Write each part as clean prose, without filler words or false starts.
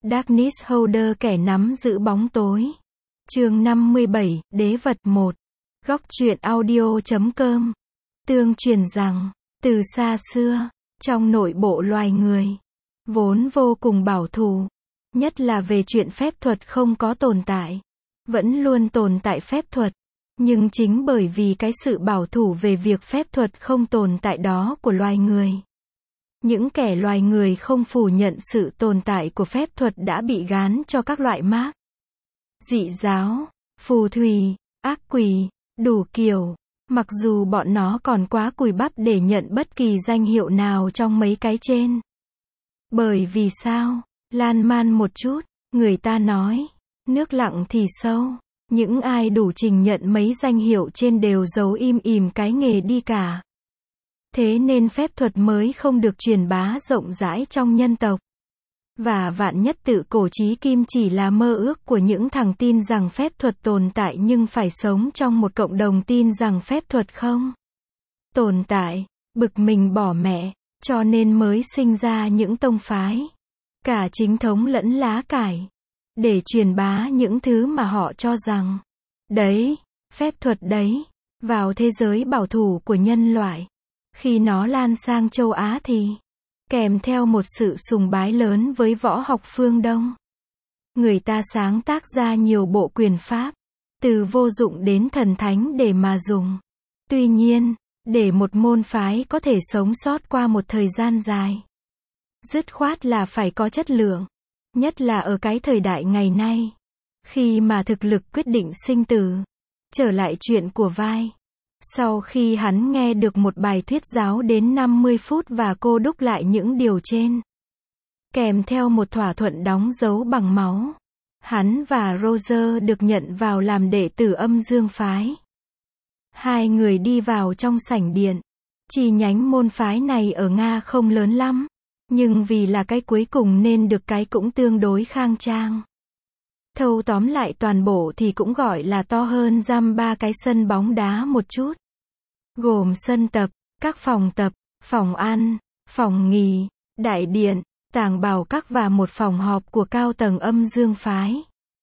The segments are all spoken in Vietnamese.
Darkness Holder, kẻ nắm giữ bóng tối. Chương 57, Đế vật 1. Góc truyện audio.com. Tương truyền rằng, từ xa xưa, trong nội bộ loài người, vốn vô cùng bảo thủ, nhất là về chuyện phép thuật không có tồn tại. Vẫn luôn tồn tại phép thuật, nhưng chính bởi vì cái sự bảo thủ về việc phép thuật không tồn tại đó của loài người, những kẻ loài người không phủ nhận sự tồn tại của phép thuật đã bị gán cho các loại mác dị giáo, phù thủy, ác quỷ, đủ kiểu, mặc dù bọn nó còn quá cùi bắp để nhận bất kỳ danh hiệu nào trong mấy cái trên. Bởi vì sao? Lan man một chút, người ta nói, nước lặng thì sâu, những ai đủ trình nhận mấy danh hiệu trên đều giấu im ỉm cái nghề đi cả. Thế nên phép thuật mới không được truyền bá rộng rãi trong nhân tộc. Và vạn nhất tự cổ chí kim chỉ là mơ ước của những thằng tin rằng phép thuật tồn tại nhưng phải sống trong một cộng đồng tin rằng phép thuật không tồn tại, bực mình bỏ mẹ, cho nên mới sinh ra những tông phái, cả chính thống lẫn lá cải, để truyền bá những thứ mà họ cho rằng, đấy, phép thuật đấy, vào thế giới bảo thủ của nhân loại. Khi nó lan sang châu Á thì kèm theo một sự sùng bái lớn với võ học phương Đông. Người ta sáng tác ra nhiều bộ quyền pháp, từ vô dụng đến thần thánh để mà dùng. Tuy nhiên, để một môn phái có thể sống sót qua một thời gian dài, dứt khoát là phải có chất lượng. Nhất là ở cái thời đại ngày nay, khi mà thực lực quyết định sinh tử. Trở lại chuyện của Vai. Sau khi hắn nghe được một bài thuyết giáo đến 50 phút và cô đúc lại những điều trên, kèm theo một thỏa thuận đóng dấu bằng máu, hắn và Roger được nhận vào làm đệ tử Âm Dương phái. Hai người đi vào trong sảnh điện. Chi nhánh môn phái này ở Nga không lớn lắm, nhưng vì là cái cuối cùng nên được cái cũng tương đối khang trang. Thâu tóm lại toàn bộ thì cũng gọi là to hơn dăm ba cái sân bóng đá một chút. Gồm sân tập, các phòng tập, phòng ăn, phòng nghỉ, đại điện, tàng bảo các và một phòng họp của cao tầng Âm Dương phái.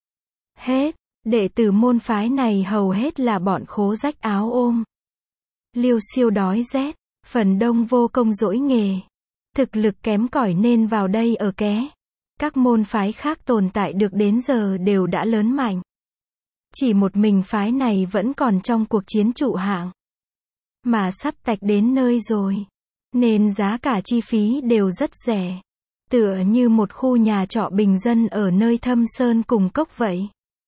Hết, đệ tử môn phái này hầu hết là bọn khố rách áo ôm, liêu siêu đói rét, phần đông vô công dỗi nghề, thực lực kém cỏi nên vào đây ở ké. Các môn phái khác tồn tại được đến giờ đều đã lớn mạnh. Chỉ một mình phái này vẫn còn trong cuộc chiến trụ hạng, mà sắp tạch đến nơi rồi, nên giá cả chi phí đều rất rẻ, tựa như một khu nhà trọ bình dân ở nơi thâm sơn cùng cốc vậy.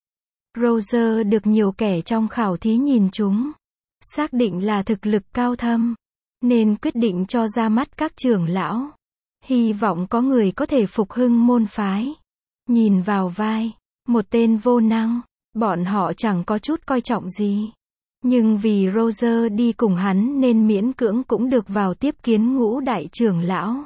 Roger được nhiều kẻ trong khảo thí nhìn chúng, xác định là thực lực cao thâm, nên quyết định cho ra mắt các trưởng lão. Hy vọng có người có thể phục hưng môn phái. Nhìn vào Vai, một tên vô năng, bọn họ chẳng có chút coi trọng gì. Nhưng vì Roger đi cùng hắn nên miễn cưỡng cũng được vào tiếp kiến ngũ đại trưởng lão.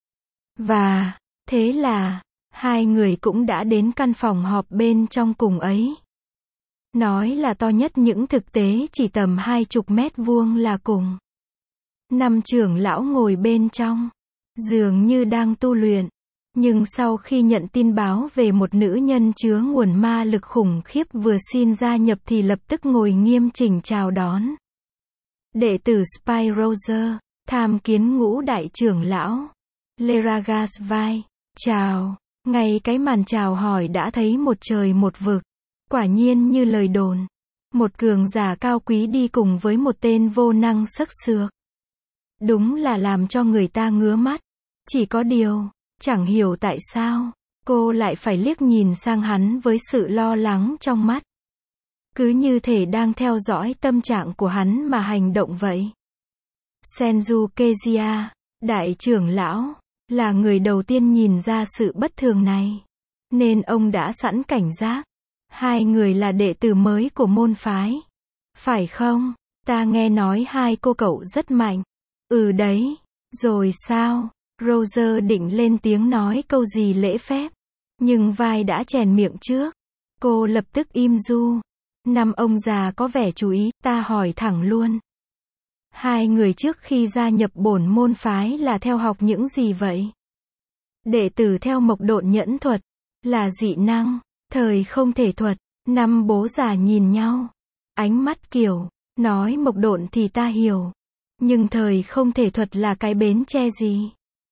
Và, thế là, hai người cũng đã đến căn phòng họp bên trong cùng ấy. Nói là to nhất những thực tế chỉ tầm 20 mét vuông là cùng. 5 trưởng lão ngồi bên trong, dường như đang tu luyện. Nhưng sau khi nhận tin báo về một nữ nhân chứa nguồn ma lực khủng khiếp vừa xin gia nhập thì lập tức ngồi nghiêm chỉnh chào đón. Đệ tử Spy Roger, tham kiến ngũ đại trưởng lão. Leragas Vai, chào. Ngay cái màn chào hỏi đã thấy một trời một vực. Quả nhiên như lời đồn. Một cường giả cao quý đi cùng với một tên vô năng sắc sược. Đúng là làm cho người ta ngứa mắt. Chỉ có điều, chẳng hiểu tại sao, cô lại phải liếc nhìn sang hắn với sự lo lắng trong mắt. Cứ như thể đang theo dõi tâm trạng của hắn mà hành động vậy. Senju Kezia, đại trưởng lão, là người đầu tiên nhìn ra sự bất thường này. Nên ông đã sẵn cảnh giác. Hai người là đệ tử mới của môn phái. Phải không? Ta nghe nói hai cô cậu rất mạnh. Ừ đấy. Rồi sao? Roger định lên tiếng nói câu gì lễ phép. Nhưng Vai đã chèn miệng trước. Cô lập tức im ru. Năm ông già có vẻ chú ý, ta hỏi thẳng luôn. Hai người trước khi gia nhập bổn môn phái là theo học những gì vậy? Đệ tử theo Mộc Độn Nhẫn Thuật. Là dị năng, thời không thể thuật. Năm bố già nhìn nhau. Ánh mắt kiểu, nói mộc độn thì ta hiểu. Nhưng thời không thể thuật là cái bến tre gì?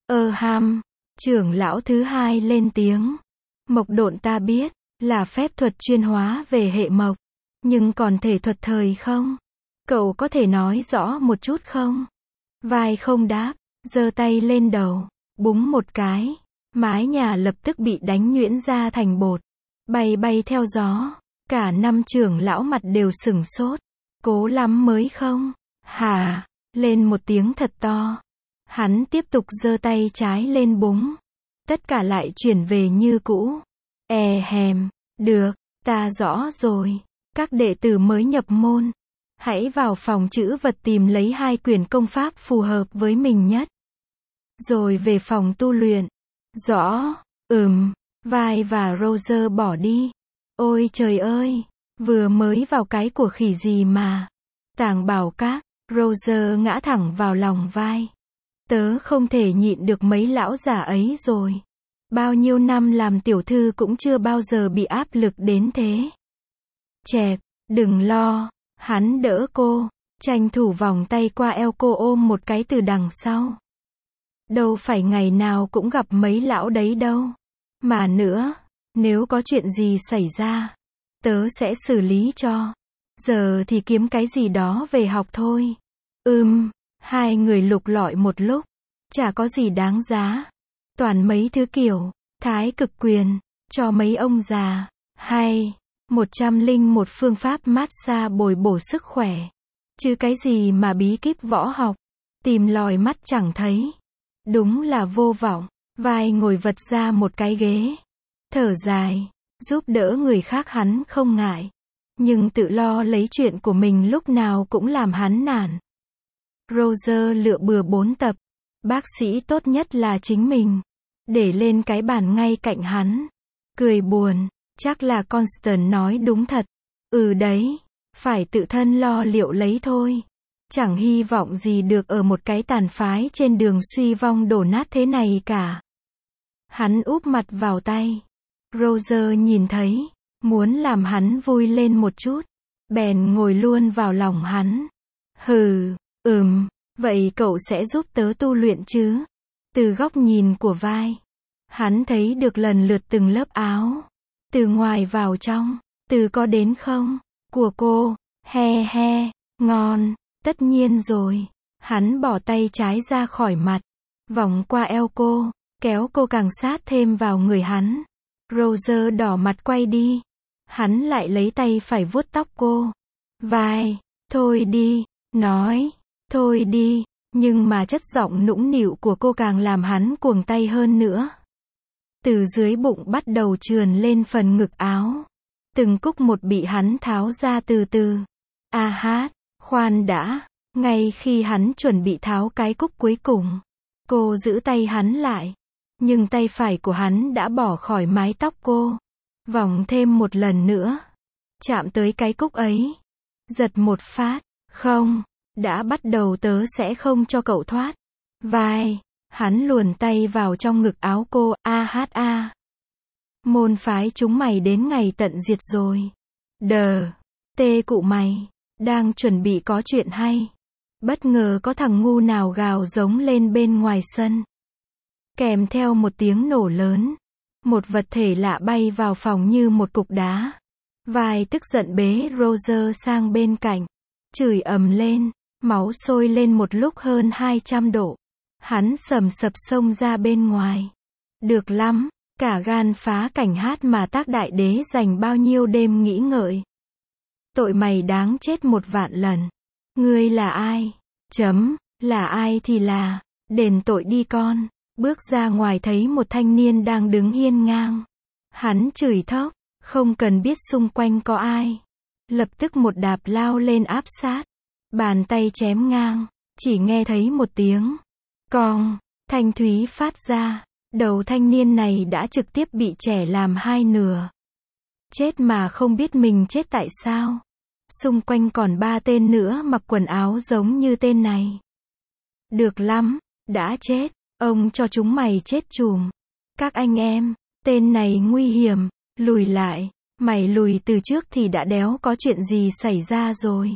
Trưởng lão thứ hai lên tiếng. Mộc độn ta biết, là phép thuật chuyên hóa về hệ mộc. Nhưng còn thể thuật thời không? Cậu có thể nói rõ một chút không? Vai không đáp, giơ tay lên đầu, búng một cái. Mái nhà lập tức bị đánh nhuyễn ra thành bột. Bay bay theo gió. Cả năm trưởng lão mặt đều sửng sốt. Cố lắm mới không? Hả? Lên một tiếng thật to. Hắn tiếp tục giơ tay trái lên búng. Tất cả lại chuyển về như cũ. Được, ta rõ rồi. Các đệ tử mới nhập môn. Hãy vào phòng trữ vật tìm lấy 2 quyển công pháp phù hợp với mình nhất. Rồi về phòng tu luyện. Rõ, Vai và Roger bỏ đi. Ôi trời ơi, vừa mới vào cái của khỉ gì mà. Tàng bảo các, Roger ngã thẳng vào lòng Vai. Tớ không thể nhịn được mấy lão già ấy rồi. Bao nhiêu năm làm tiểu thư cũng chưa bao giờ bị áp lực đến thế. Chẹp, đừng lo, hắn đỡ cô, tranh thủ vòng tay qua eo cô ôm một cái từ đằng sau. Đâu phải ngày nào cũng gặp mấy lão đấy đâu. Mà nữa, nếu có chuyện gì xảy ra, tớ sẽ xử lý cho. Giờ thì kiếm cái gì đó về học thôi. Hai người lục lọi một lúc. Chả có gì đáng giá. Toàn mấy thứ kiểu, thái cực quyền, cho mấy ông già. Hay, 101 phương pháp massage bồi bổ sức khỏe. Chứ cái gì mà bí kíp võ học. Tìm lòi mắt chẳng thấy. Đúng là vô vọng. Vai ngồi vật ra một cái ghế. Thở dài, giúp đỡ người khác hắn không ngại. Nhưng tự lo lấy chuyện của mình lúc nào cũng làm hắn nản. Roger lựa bừa 4 tập. Bác sĩ tốt nhất là chính mình. Để lên cái bàn ngay cạnh hắn. Cười buồn, chắc là Constant nói đúng thật. Đấy, phải tự thân lo liệu lấy thôi. Chẳng hy vọng gì được ở một cái tàn phái trên đường suy vong đổ nát thế này cả. Hắn úp mặt vào tay. Roger nhìn thấy, muốn làm hắn vui lên một chút. Bèn ngồi luôn vào lòng hắn. Vậy cậu sẽ giúp tớ tu luyện chứ? Từ góc nhìn của Vai, hắn thấy được lần lượt từng lớp áo. Từ ngoài vào trong, từ có đến không? Của cô, ngon, tất nhiên rồi. Hắn bỏ tay trái ra khỏi mặt, vòng qua eo cô, kéo cô càng sát thêm vào người hắn. Roger đỏ mặt quay đi. Hắn lại lấy tay phải vuốt tóc cô. Vai, thôi đi, nói, thôi đi, nhưng mà chất giọng nũng nịu của cô càng làm hắn cuồng tay hơn nữa. Từ dưới bụng bắt đầu trườn lên phần ngực áo. Từng cúc một bị hắn tháo ra từ từ. Khoan đã, ngay khi hắn chuẩn bị tháo cái cúc cuối cùng, cô giữ tay hắn lại. Nhưng tay phải của hắn đã bỏ khỏi mái tóc cô. Vòng thêm một lần nữa. Chạm tới cái cúc ấy. Giật một phát. Không, đã bắt đầu tớ sẽ không cho cậu thoát. Vai, hắn luồn tay vào trong ngực áo cô. Môn phái chúng mày đến ngày tận diệt rồi. Tê cụ mày, đang chuẩn bị có chuyện hay. Bất ngờ có thằng ngu nào gào giống lên bên ngoài sân. Kèm theo một tiếng nổ lớn. Một vật thể lạ bay vào phòng như một cục đá. Vai tức giận bế Roger sang bên cạnh. Chửi ầm lên. Máu sôi lên một lúc hơn 200 độ. Hắn sầm sập xông ra bên ngoài. Được lắm. Cả gan phá cảnh hát mà Tác Đại Đế dành bao nhiêu đêm nghĩ ngợi. Tội mày đáng chết 1.000.000 lần. Ngươi là ai? Là ai thì là. Đền tội đi con. Bước ra ngoài thấy một thanh niên đang đứng hiên ngang. Hắn chửi thốc, không cần biết xung quanh có ai. Lập tức một đạp lao lên áp sát. Bàn tay chém ngang, chỉ nghe thấy một tiếng cong, thanh thúy phát ra. Đầu thanh niên này đã trực tiếp bị chẻ làm 2 nửa. Chết mà không biết mình chết tại sao. Xung quanh còn 3 tên nữa mặc quần áo giống như tên này. Được lắm, đã chết. Ông cho chúng mày chết chùm. Các anh em, Tên này nguy hiểm, lùi lại, mày lùi từ trước thì đã đéo có chuyện gì xảy ra rồi.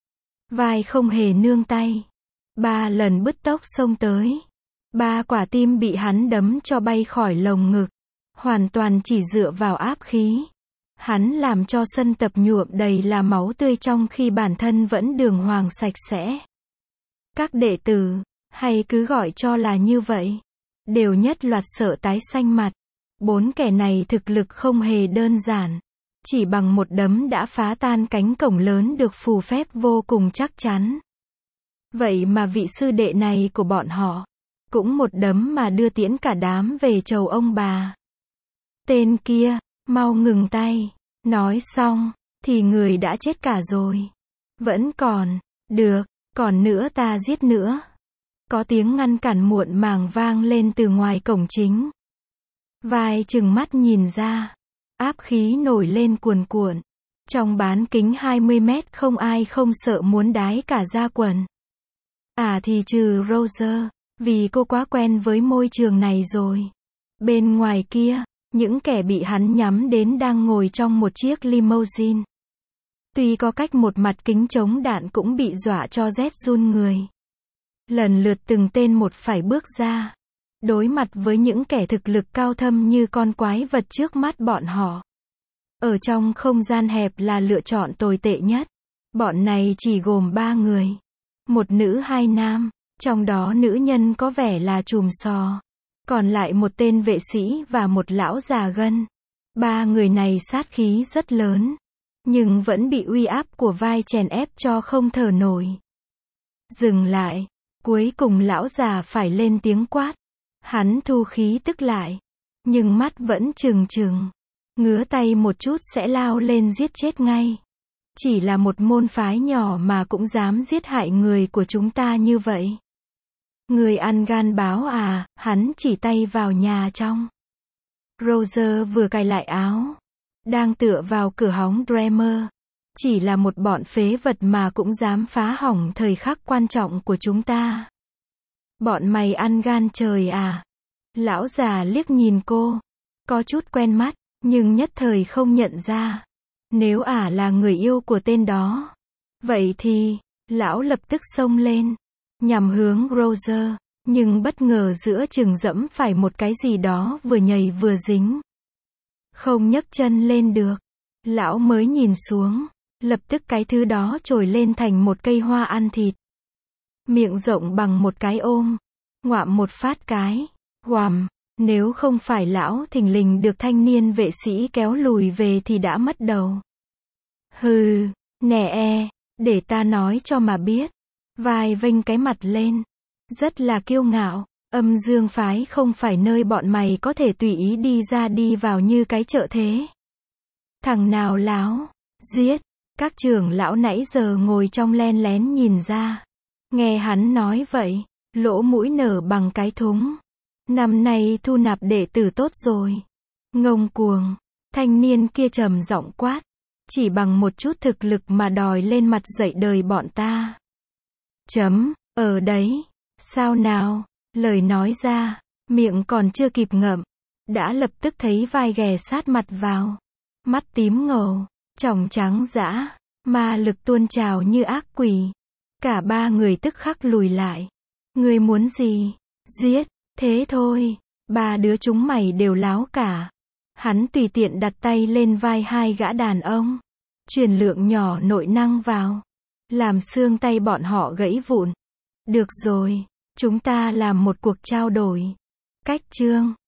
Vai không hề nương tay. 3 lần bứt tốc xông tới. 3 quả tim bị hắn đấm cho bay khỏi lồng ngực. Hoàn toàn chỉ dựa vào áp khí. Hắn làm cho sân tập nhuộm đầy là máu tươi trong khi bản thân vẫn đường hoàng sạch sẽ. Các đệ tử, hay cứ gọi cho là như vậy, đều nhất loạt sợ tái xanh mặt. 4 kẻ này thực lực không hề đơn giản. Chỉ bằng một đấm đã phá tan cánh cổng lớn được phù phép vô cùng chắc chắn. Vậy mà vị sư đệ này của bọn họ, cũng một đấm mà đưa tiễn cả đám về chầu ông bà. Tên kia, mau ngừng tay. Nói xong, thì người đã chết cả rồi. Vẫn còn, được, còn nữa ta giết nữa. Có tiếng ngăn cản muộn màng vang lên từ ngoài cổng chính. Vai trừng mắt nhìn ra. Áp khí nổi lên cuồn cuộn. Trong bán kính 20 mét không ai không sợ muốn đái cả da quần. Thì trừ Roger, vì cô quá quen với môi trường này rồi. Bên ngoài kia, những kẻ bị hắn nhắm đến đang ngồi trong một chiếc limousine. Tuy có cách một mặt kính chống đạn cũng bị dọa cho rét run người. Lần lượt từng tên một phải bước ra. Đối mặt với những kẻ thực lực cao thâm như con quái vật trước mắt bọn họ. Ở trong không gian hẹp là lựa chọn tồi tệ nhất. Bọn này chỉ gồm 3 người. 1 nữ 2 nam. Trong đó nữ nhân có vẻ là trùm sò. Còn lại một tên vệ sĩ và một lão già gân. 3 người này sát khí rất lớn. Nhưng vẫn bị uy áp của vai chèn ép cho không thở nổi. Dừng lại. Cuối cùng lão già phải lên tiếng quát. Hắn thu khí tức lại. Nhưng mắt vẫn trừng trừng. Ngứa tay một chút sẽ lao lên giết chết ngay. Chỉ là một môn phái nhỏ mà cũng dám giết hại người của chúng ta như vậy. Người ăn gan báo hắn chỉ tay vào nhà trong. Roger vừa cài lại áo. Đang tựa vào cửa hóng Dreamer. Chỉ là một bọn phế vật mà cũng dám phá hỏng thời khắc quan trọng của chúng ta. Bọn mày ăn gan trời à? Lão già liếc nhìn cô. Có chút quen mắt, nhưng nhất thời không nhận ra. Nếu là người yêu của tên đó. Vậy thì, lão lập tức xông lên. Nhằm hướng Roger. Nhưng bất ngờ giữa chừng dẫm phải một cái gì đó vừa nhảy vừa dính. Không nhấc chân lên được. Lão mới nhìn xuống. Lập tức cái thứ đó trồi lên thành một cây hoa ăn thịt. Miệng rộng bằng một cái ôm. Ngoạm một phát cái. Goàm. Nếu không phải lão thình lình được thanh niên vệ sĩ kéo lùi về thì đã mất đầu. Hừ. Nè để ta nói cho mà biết. Vai vênh cái mặt lên. Rất là kiêu ngạo. Âm dương phái không phải nơi bọn mày có thể tùy ý đi ra đi vào như cái chợ thế. Thằng nào láo. Giết. Các trưởng lão nãy giờ ngồi trong len lén nhìn ra. Nghe hắn nói vậy. Lỗ mũi nở bằng cái thúng. Năm nay thu nạp đệ tử tốt rồi. Ngông cuồng. Thanh niên kia trầm giọng quát. Chỉ bằng một chút thực lực mà đòi lên mặt dạy đời bọn ta. Ở đấy. Sao nào? Lời nói ra. Miệng còn chưa kịp ngậm. Đã lập tức thấy vai ghè sát mặt vào. Mắt tím ngầu. Tròng trắng dã. Ma lực tuôn trào như ác quỷ. Cả 3 người tức khắc lùi lại. Ngươi muốn gì? Giết. Thế thôi. 3 đứa chúng mày đều láo cả. Hắn tùy tiện đặt tay lên vai 2 gã đàn ông. Truyền lượng nhỏ nội năng vào. Làm xương tay bọn họ gãy vụn. Được rồi. Chúng ta làm một cuộc trao đổi. Cách chương.